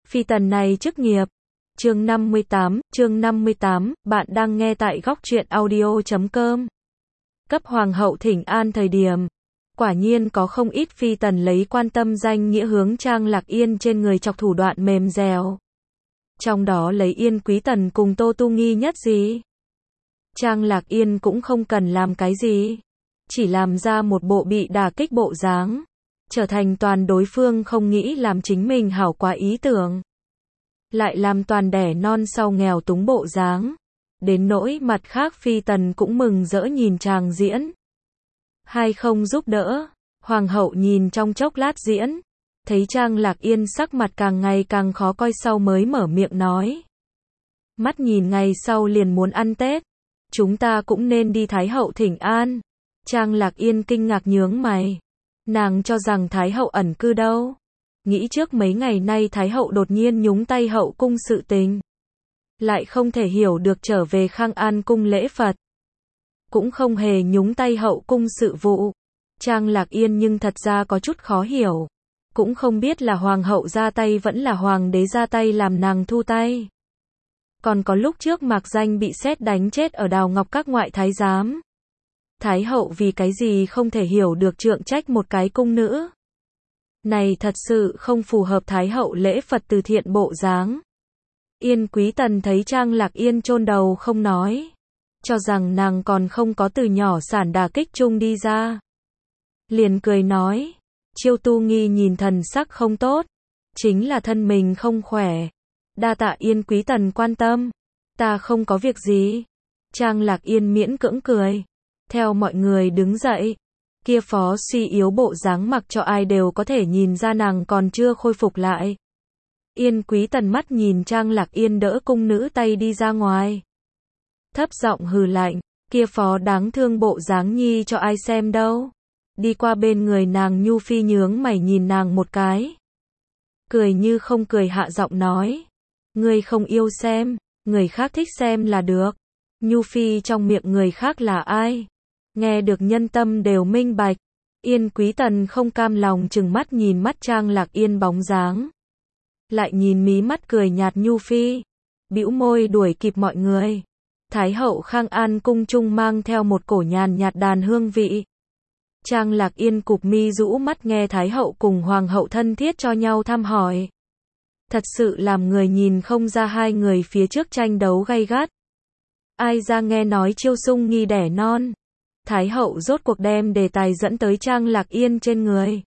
Phi tần này chức nghiệp. Chương 58, bạn đang nghe tại góc truyện audio.com. Cấp hoàng hậu thỉnh an thời điểm. Quả nhiên có không ít phi tần lấy quan tâm danh nghĩa hướng Trang Lạc Yên trên người chọc thủ đoạn mềm dẻo. Trong đó lấy Yên Quý Tần cùng Tô Tu Nghi nhất gì. Trang Lạc Yên cũng không cần làm cái gì. Chỉ làm ra một bộ bị đả kích bộ dáng. Trở thành toàn đối phương không nghĩ làm chính mình hảo quá ý tưởng. Lại làm toàn đẻ non sau nghèo túng bộ dáng. Đến nỗi mặt khác phi tần cũng mừng rỡ nhìn chàng diễn. Hay không giúp đỡ. Hoàng hậu nhìn trong chốc lát diễn. Thấy Trang Lạc Yên sắc mặt càng ngày càng khó coi sau mới mở miệng nói. Mắt nhìn ngày sau liền muốn ăn Tết. Chúng ta cũng nên đi Thái hậu thỉnh an. Trang Lạc Yên kinh ngạc nhướng mày. Nàng cho rằng Thái hậu ẩn cư đâu. Nghĩ trước mấy ngày nay Thái hậu đột nhiên nhúng tay hậu cung sự tình. Lại không thể hiểu được trở về Khang An cung lễ Phật. Cũng không hề nhúng tay hậu cung sự vụ. Trang Lạc Yên nhưng thật ra có chút khó hiểu. Cũng không biết là hoàng hậu ra tay vẫn là hoàng đế ra tay làm nàng thu tay. Còn có lúc trước Mạc Danh bị sét đánh chết ở Đào Ngọc các ngoại thái giám. Thái hậu vì cái gì không thể hiểu được trượng trách một cái cung nữ. Này thật sự không phù hợp Thái hậu lễ Phật từ thiện bộ dáng. Yên Quý Tần thấy Trang Lạc Yên chôn đầu không nói. Cho rằng nàng còn không có từ nhỏ sản đả kích chung đi ra. Liền cười nói. Chiêu Tu Nghi nhìn thần sắc không tốt. Chính là thân mình không khỏe. Đa tạ Yên Quý Tần quan tâm. Ta không có việc gì. Trang Lạc Yên miễn cưỡng cười. Theo mọi người đứng dậy. Kia phó suy yếu bộ dáng mặc cho ai đều có thể nhìn ra nàng còn chưa khôi phục lại. Yên Quý Tần mắt nhìn Trang Lạc Yên đỡ cung nữ tay đi ra ngoài. Thấp giọng hừ lạnh. Kia phó đáng thương bộ dáng nhi cho ai xem đâu. Đi qua bên người nàng Nhu Phi nhướng mày nhìn nàng một cái. Cười như không cười hạ giọng nói. Ngươi không yêu xem, người khác thích xem là được. Nhu Phi trong miệng người khác là ai? Nghe được nhân tâm đều minh bạch. Yên Quý Tần không cam lòng chừng mắt nhìn mắt Trang Lạc Yên bóng dáng. Lại nhìn mí mắt cười nhạt Nhu Phi. Bĩu môi đuổi kịp mọi người. Thái hậu Khang An cung trung mang theo một cổ nhàn nhạt đàn hương vị. Trang Lạc Yên cụp mi rũ mắt nghe Thái hậu cùng Hoàng hậu thân thiết cho nhau thăm hỏi. Thật sự làm người nhìn không ra hai người phía trước tranh đấu gay gắt. Ai ra nghe nói Chiêu Sung Nghi đẻ non. Thái hậu rốt cuộc đem đề tài dẫn tới Trang Lạc Yên trên người.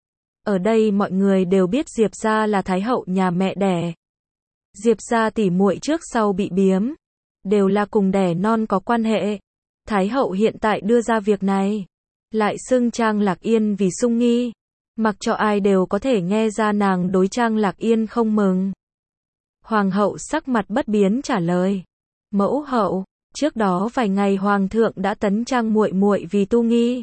Ở đây mọi người đều biết Diệp gia là Thái hậu nhà mẹ đẻ. Diệp gia tỉ muội trước sau bị biếm. Đều là cùng đẻ non có quan hệ. Thái hậu hiện tại đưa ra việc này. Lại xưng Trang Lạc Yên vì Sung Nghi. Mặc cho ai đều có thể nghe ra nàng đối Trang Lạc Yên không mừng. Hoàng hậu sắc mặt bất biến trả lời. Mẫu hậu, trước đó vài ngày hoàng thượng đã tấn Trang muội muội vì Tu Nghi.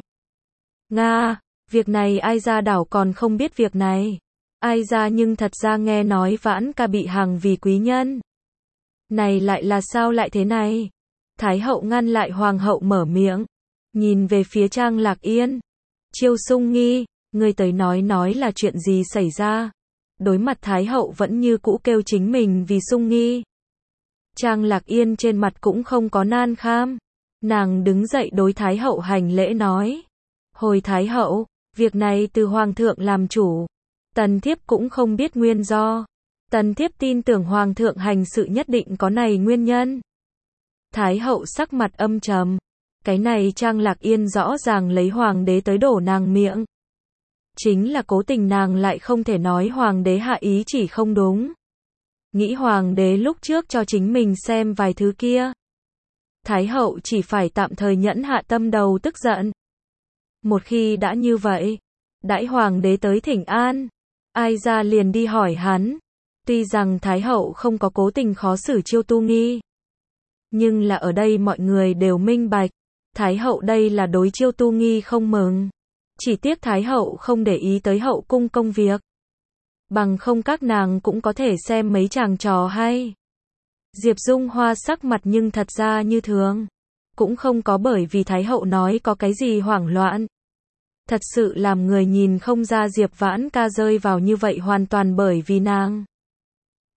Nga, việc này ai ra đảo còn không biết việc này. Ai ra nhưng thật ra nghe nói Vãn ca bị hằng vì quý nhân. Này lại là sao lại thế này? Thái hậu ngăn lại hoàng hậu mở miệng. Nhìn về phía Trang Lạc Yên. Chiêu Sung Nghi, người tới nói là chuyện gì xảy ra? Đối mặt Thái hậu vẫn như cũ kêu chính mình vì Sung Nghi. Trang Lạc Yên trên mặt cũng không có nan kham. Nàng đứng dậy đối Thái hậu hành lễ nói. Hồi Thái hậu, việc này từ Hoàng thượng làm chủ. Tần thiếp cũng không biết nguyên do. Tần thiếp tin tưởng Hoàng thượng hành sự nhất định có này nguyên nhân. Thái hậu sắc mặt âm trầm. Cái này Trang Lạc Yên rõ ràng lấy Hoàng đế tới đổ nàng miệng. Chính là cố tình nàng lại không thể nói Hoàng đế hạ ý chỉ không đúng. Nghĩ Hoàng đế lúc trước cho chính mình xem vài thứ kia. Thái hậu chỉ phải tạm thời nhẫn hạ tâm đầu tức giận. Một khi đã như vậy, đãi Hoàng đế tới thỉnh an, ai ra liền đi hỏi hắn. Tuy rằng Thái hậu không có cố tình khó xử Chiêu Tu Nghi. Nhưng là ở đây mọi người đều minh bạch. Thái hậu đây là đối Chiêu Tu Nghi không mừng. Chỉ tiếc Thái hậu không để ý tới hậu cung công việc. Bằng không các nàng cũng có thể xem mấy chàng trò hay. Diệp Dung Hoa sắc mặt nhưng thật ra như thường. Cũng không có bởi vì Thái hậu nói có cái gì hoảng loạn. Thật sự làm người nhìn không ra Diệp Vãn ca rơi vào như vậy hoàn toàn bởi vì nàng.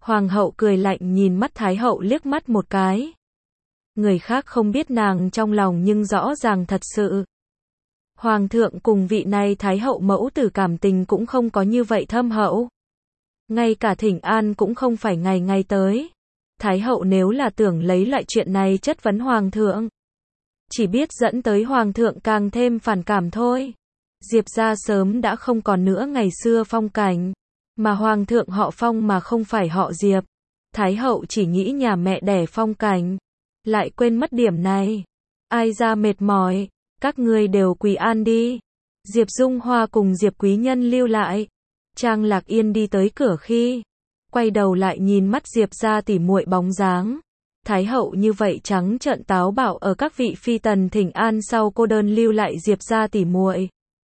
Hoàng hậu cười lạnh nhìn mắt Thái hậu liếc mắt một cái. Người khác không biết nàng trong lòng nhưng rõ ràng thật sự. Hoàng thượng cùng vị này Thái hậu mẫu tử cảm tình cũng không có như vậy thâm hậu. Ngay cả thỉnh an cũng không phải ngày ngày tới. Thái hậu nếu là tưởng lấy loại chuyện này chất vấn Hoàng thượng, chỉ biết dẫn tới Hoàng thượng càng thêm phản cảm thôi. Diệp gia sớm đã không còn nữa ngày xưa phong cảnh, mà Hoàng thượng họ Phong mà không phải họ Diệp. Thái hậu chỉ nghĩ nhà mẹ đẻ phong cảnh, lại quên mất điểm này. Ai ra mệt mỏi, các ngươi đều quỳ an đi. Diệp Dung Hoa cùng Diệp Quý Nhân lưu lại. Trang Lạc Yên đi tới cửa khi quay đầu lại nhìn mắt Diệp gia tỉ muội bóng dáng. Thái hậu như vậy trắng trợn táo bạo ở các vị phi tần thỉnh an sau cô đơn lưu lại Diệp gia tỉ muội,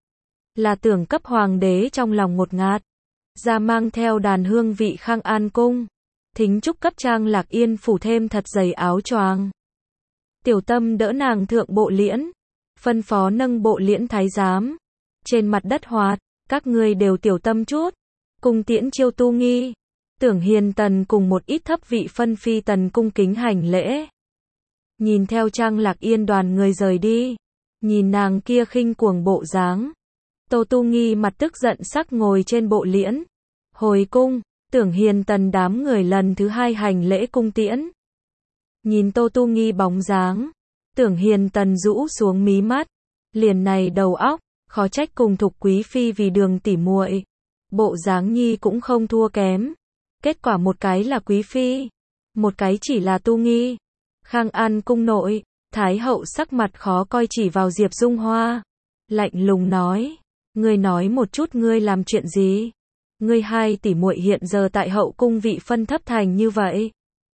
là tưởng cấp hoàng đế trong lòng ngột ngạt. Ra mang theo đàn hương vị Khang An cung, thính chúc cấp Trang Lạc Yên phủ thêm thật dày áo choàng. Tiểu Tâm đỡ nàng thượng bộ liễn, phân phó nâng bộ liễn thái giám. Trên mặt đất hoạt, các ngươi đều tiểu tâm chút, cùng tiễn Chiêu Tu Nghi. Tưởng Hiền Tần cùng một ít thấp vị phân phi tần cung kính hành lễ. Nhìn theo Trang Lạc Yên đoàn người rời đi, nhìn nàng kia khinh cuồng bộ dáng, Tô Tu Nghi mặt tức giận sắc ngồi trên bộ liễn. Hồi cung, Tưởng Hiền Tần đám người lần thứ hai hành lễ cung tiễn. Nhìn Tô Tu Nghi bóng dáng, Tưởng Hiền Tần rũ xuống mí mắt, liền này đầu óc, khó trách cùng Thục Quý phi vì Đường tỉ muội, bộ dáng nhi cũng không thua kém. Kết quả một cái là Quý phi, một cái chỉ là Tu Nghi. Khang An cung nội, Thái hậu sắc mặt khó coi chỉ vào Diệp Dung Hoa, lạnh lùng nói: "Ngươi nói một chút ngươi làm chuyện gì? Ngươi hai tỷ muội hiện giờ tại hậu cung vị phân thấp thành như vậy,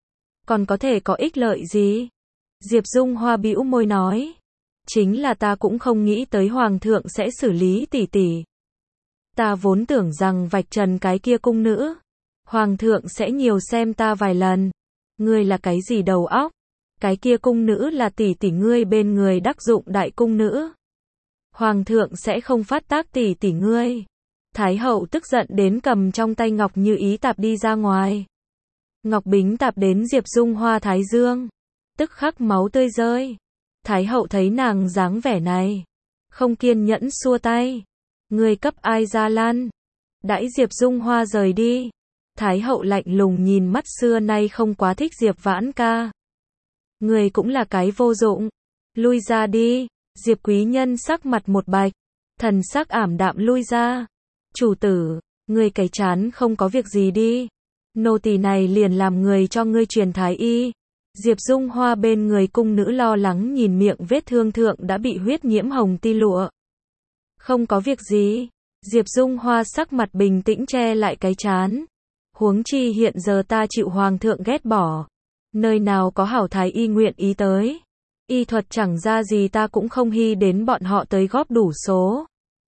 còn có thể có ích lợi gì?" Diệp Dung Hoa bĩu môi nói: "Chính là ta cũng không nghĩ tới hoàng thượng sẽ xử lý tỷ tỷ. Ta vốn tưởng rằng vạch trần cái kia cung nữ, hoàng thượng sẽ nhiều xem ta vài lần. Ngươi là cái gì đầu óc? Cái kia cung nữ là tỷ tỷ ngươi bên người đắc dụng đại cung nữ. Hoàng thượng sẽ không phát tác tỷ tỷ ngươi." Thái hậu tức giận đến cầm trong tay Ngọc Như Ý tạp đi ra ngoài. Ngọc Bính tạp đến Diệp Dung Hoa thái dương, tức khắc máu tươi rơi. Thái hậu thấy nàng dáng vẻ này, không kiên nhẫn xua tay: "Ngươi cấp ai ra lăn?" Đãi Diệp Dung Hoa rời đi, Thái hậu lạnh lùng nhìn mắt xưa nay không quá thích Diệp Vãn ca: "Ngươi cũng là cái vô dụng, lui ra đi." Diệp Quý Nhân sắc mặt một bạch, thần sắc ảm đạm lui ra. "Chủ tử, ngươi cái chán không có việc gì đi, nô tỳ này liền làm người cho ngươi truyền thái y." Diệp Dung Hoa bên người cung nữ lo lắng nhìn miệng vết thương thượng đã bị huyết nhiễm hồng ti lụa. "Không có việc gì." Diệp Dung Hoa sắc mặt bình tĩnh che lại cái chán. "Huống chi hiện giờ ta chịu hoàng thượng ghét bỏ, nơi nào có hảo thái y nguyện ý tới. Y thuật chẳng ra gì ta cũng không hy đến bọn họ tới góp đủ số."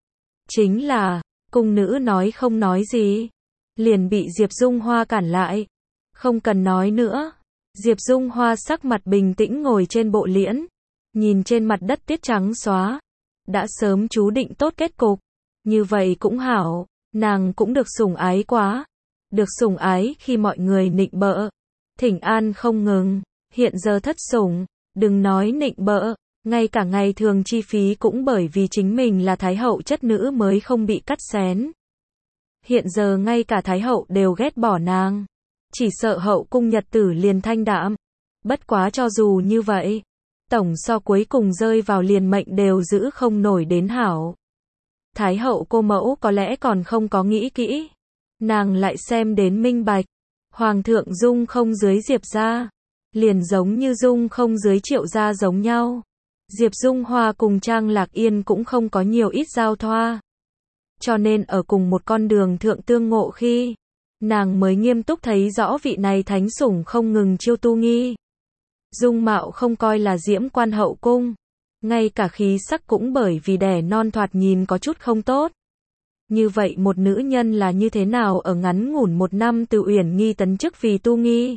Chính là, cung nữ nói không nói gì, liền bị Diệp Dung Hoa cản lại. "Không cần nói nữa." Diệp Dung Hoa sắc mặt bình tĩnh ngồi trên bộ liễn, nhìn trên mặt đất tiết trắng xóa. Đã sớm chú định tốt kết cục, như vậy cũng hảo, nàng cũng được sủng ái quá. Được sủng ái khi mọi người nịnh bợ, thỉnh an không ngừng, hiện giờ thất sủng, đừng nói nịnh bợ, ngay cả ngày thường chi phí cũng bởi vì chính mình là thái hậu chất nữ mới không bị cắt xén. Hiện giờ ngay cả thái hậu đều ghét bỏ nàng, chỉ sợ hậu cung nhật tử liền thanh đạm. Bất quá cho dù như vậy, tổng so cuối cùng rơi vào liền mệnh đều giữ không nổi đến hảo. Thái hậu cô mẫu có lẽ còn không có nghĩ kỹ, nàng lại xem đến minh bạch. Hoàng thượng dung không dưới Diệp gia, liền giống như dung không dưới Triệu gia giống nhau. Diệp Dung Hoa cùng Trang Lạc Yên cũng không có nhiều ít giao thoa, cho nên ở cùng một con đường thượng tương ngộ khi, nàng mới nghiêm túc thấy rõ vị này thánh sủng không ngừng Chiêu Tu Nghi. Dung mạo không coi là diễm quan hậu cung, ngay cả khí sắc cũng bởi vì đẻ non thoạt nhìn có chút không tốt. Như vậy một nữ nhân là như thế nào ở ngắn ngủn một năm từ Uyển Nghi tấn chức vì Tu Nghi.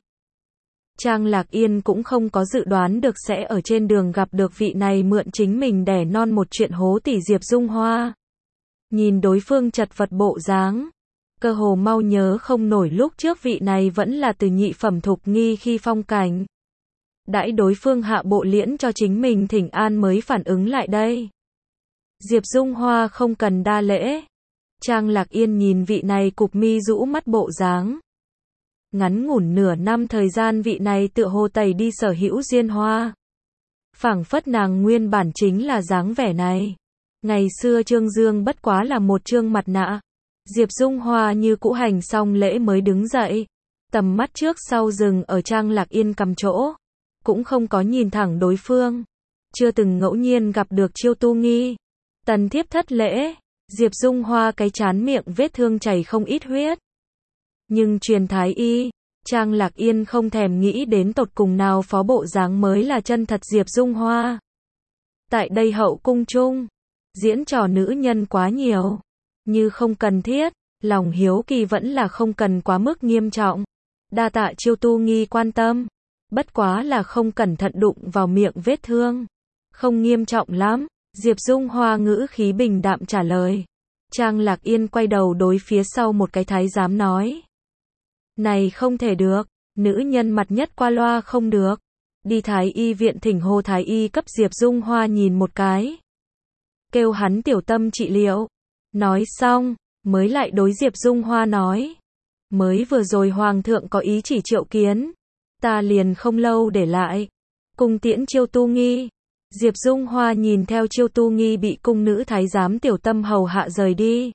Trang Lạc Yên cũng không có dự đoán được sẽ ở trên đường gặp được vị này mượn chính mình đẻ non một chuyện hố tỷ Diệp Dung Hoa. Nhìn đối phương chật vật bộ dáng, cơ hồ mau nhớ không nổi lúc trước vị này vẫn là từ nhị phẩm thục nghi khi phong cảnh. Đãi đối phương hạ bộ liễn cho chính mình thỉnh an mới phản ứng lại đây. Diệp Dung Hoa không cần đa lễ. Trang Lạc Yên nhìn vị này cụp mi rũ mắt bộ dáng. Ngắn ngủn nửa năm thời gian vị này tựa hồ tẩy đi sở hữu diên hoa. Phảng phất nàng nguyên bản chính là dáng vẻ này. Ngày xưa Trương Dương bất quá là một trương mặt nạ. Diệp Dung Hoa như cũ hành xong lễ mới đứng dậy. Tầm mắt trước sau dừng ở Trang Lạc Yên cầm chỗ. Cũng không có nhìn thẳng đối phương. Chưa từng ngẫu nhiên gặp được Chiêu Tu Nghi. Tần thiếp thất lễ. Diệp Dung Hoa cái chán miệng vết thương chảy không ít huyết. Nhưng truyền thái y, Trang Lạc Yên không thèm nghĩ đến tột cùng nào phó bộ dáng mới là chân thật Diệp Dung Hoa. Tại đây hậu cung chung, diễn trò nữ nhân quá nhiều, như không cần thiết, lòng hiếu kỳ vẫn là không cần quá mức nghiêm trọng. Đa tạ Chiêu Tu Nghi quan tâm, bất quá là không cẩn thận đụng vào miệng vết thương, không nghiêm trọng lắm. Diệp Dung Hoa ngữ khí bình đạm trả lời. Trang Lạc Yên quay đầu đối phía sau một cái thái giám nói. Này không thể được, nữ nhân mặt nhất qua loa không được. Đi thái y viện thỉnh Hồ thái y cấp Diệp Dung Hoa nhìn một cái. Kêu hắn tiểu tâm trị liệu. Nói xong, mới lại đối Diệp Dung Hoa nói. Mới vừa rồi Hoàng thượng có ý chỉ triệu kiến. Ta liền không lâu để lại. Cùng tiễn Chiêu Tu Nghi. Diệp Dung Hoa nhìn theo Chiêu Tu Nghi bị cung nữ thái giám tiểu tâm hầu hạ rời đi.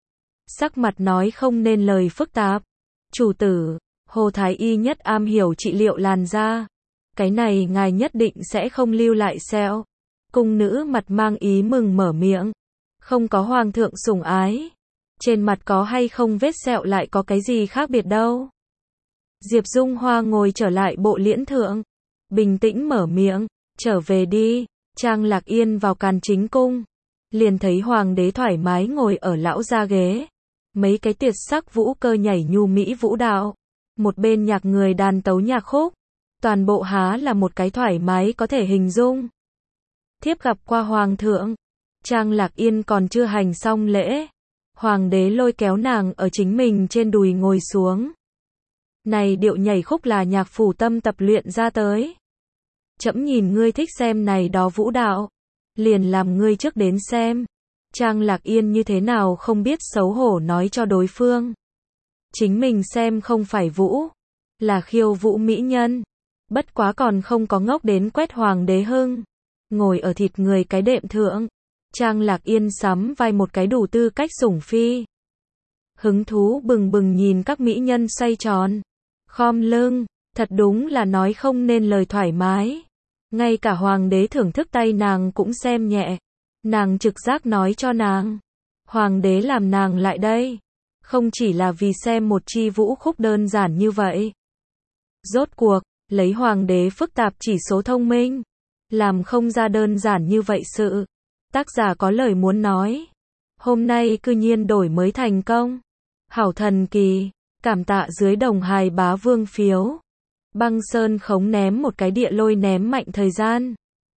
Sắc mặt nói không nên lời phức tạp. Chủ tử, Hồ thái y nhất am hiểu trị liệu làn da. Cái này ngài nhất định sẽ không lưu lại sẹo. Cung nữ mặt mang ý mừng mở miệng. Không có hoàng thượng sủng ái. Trên mặt có hay không vết sẹo lại có cái gì khác biệt đâu. Diệp Dung Hoa ngồi trở lại bộ liễn thượng. Bình tĩnh mở miệng. Trở về đi. Trang Lạc Yên vào Càn Chính Cung. Liền thấy hoàng đế thoải mái ngồi ở lão gia ghế. Mấy cái tuyệt sắc vũ cơ nhảy nhu mỹ vũ đạo. Một bên nhạc người đàn tấu nhạc khúc. Toàn bộ há là một cái thoải mái có thể hình dung. Thiếp gặp qua hoàng thượng. Trang Lạc Yên còn chưa hành xong lễ. Hoàng đế lôi kéo nàng ở chính mình trên đùi ngồi xuống. Này điệu nhảy khúc là nhạc phủ tâm tập luyện ra tới. Trẫm nhìn ngươi thích xem này đó vũ đạo. Liền làm ngươi trước đến xem. Trang Lạc Yên như thế nào không biết xấu hổ nói cho đối phương. Chính mình xem không phải vũ. Là khiêu vũ mỹ nhân. Bất quá còn không có ngốc đến quét hoàng đế hưng. Ngồi ở thịt người cái đệm thượng. Trang Lạc Yên sắm vai một cái đủ tư cách sủng phi. Hứng thú bừng bừng nhìn các mỹ nhân xoay tròn. Khom lưng. Thật đúng là nói không nên lời thoải mái. Ngay cả hoàng đế thưởng thức tay nàng cũng xem nhẹ. Nàng trực giác nói cho nàng. Hoàng đế làm nàng lại đây. Không chỉ là vì xem một chi vũ khúc đơn giản như vậy. Rốt cuộc, lấy hoàng đế phức tạp chỉ số thông minh. Làm không ra đơn giản như vậy sự. Tác giả có lời muốn nói. Hôm nay cư nhiên đổi mới thành công. Hảo thần kỳ. Cảm tạ dưới đồng hài bá vương phiếu. Băng Sơn Khống ném một cái địa lôi ném mạnh thời gian.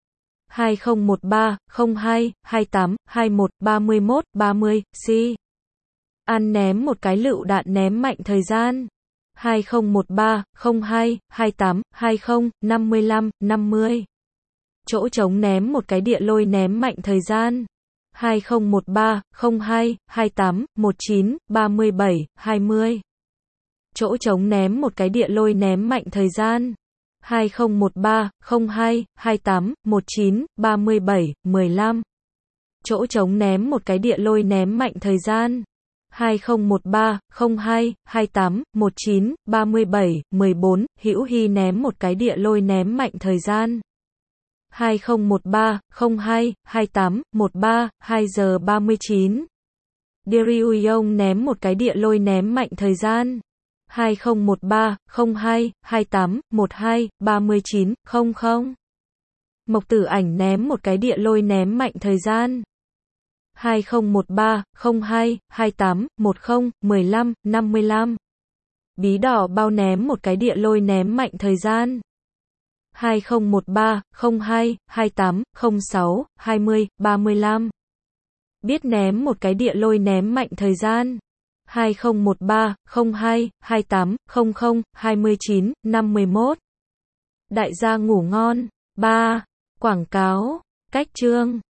2013, 02, 28, 21, 31, 30, si. An ném một cái lựu đạn ném mạnh thời gian. 2013, 02, 28, 20, 55, 50. Chỗ trống ném một cái địa lôi ném mạnh thời gian. 2013, 02, 28, 19, 37, 20. Chỗ trống ném một cái địa lôi ném mạnh thời gian. 2013, 02, 28, 19, 37, 15. Chỗ trống ném một cái địa lôi ném mạnh thời gian. 2013, 02, 28, 19, 37, 14. Hữu Hy ném một cái địa lôi ném mạnh thời gian. 2013, 02, 28, 13, 2 giờ 39. Diriuyong ném một cái địa lôi ném mạnh thời gian. 2013, 02, 28, 12, 39, 00. Mộc Tử Ảnh ném một cái địa lôi ném mạnh thời gian. 2013, 02, 28, 10, 15, 55. Bí Đỏ Bao ném một cái địa lôi ném mạnh thời gian. 2013, 02, 28, 06, 20, 35. Biết ném một cái địa lôi ném mạnh thời gian. 2013 02 28 00 29 51. Đại gia ngủ ngon. 3. Quảng cáo. Cách chương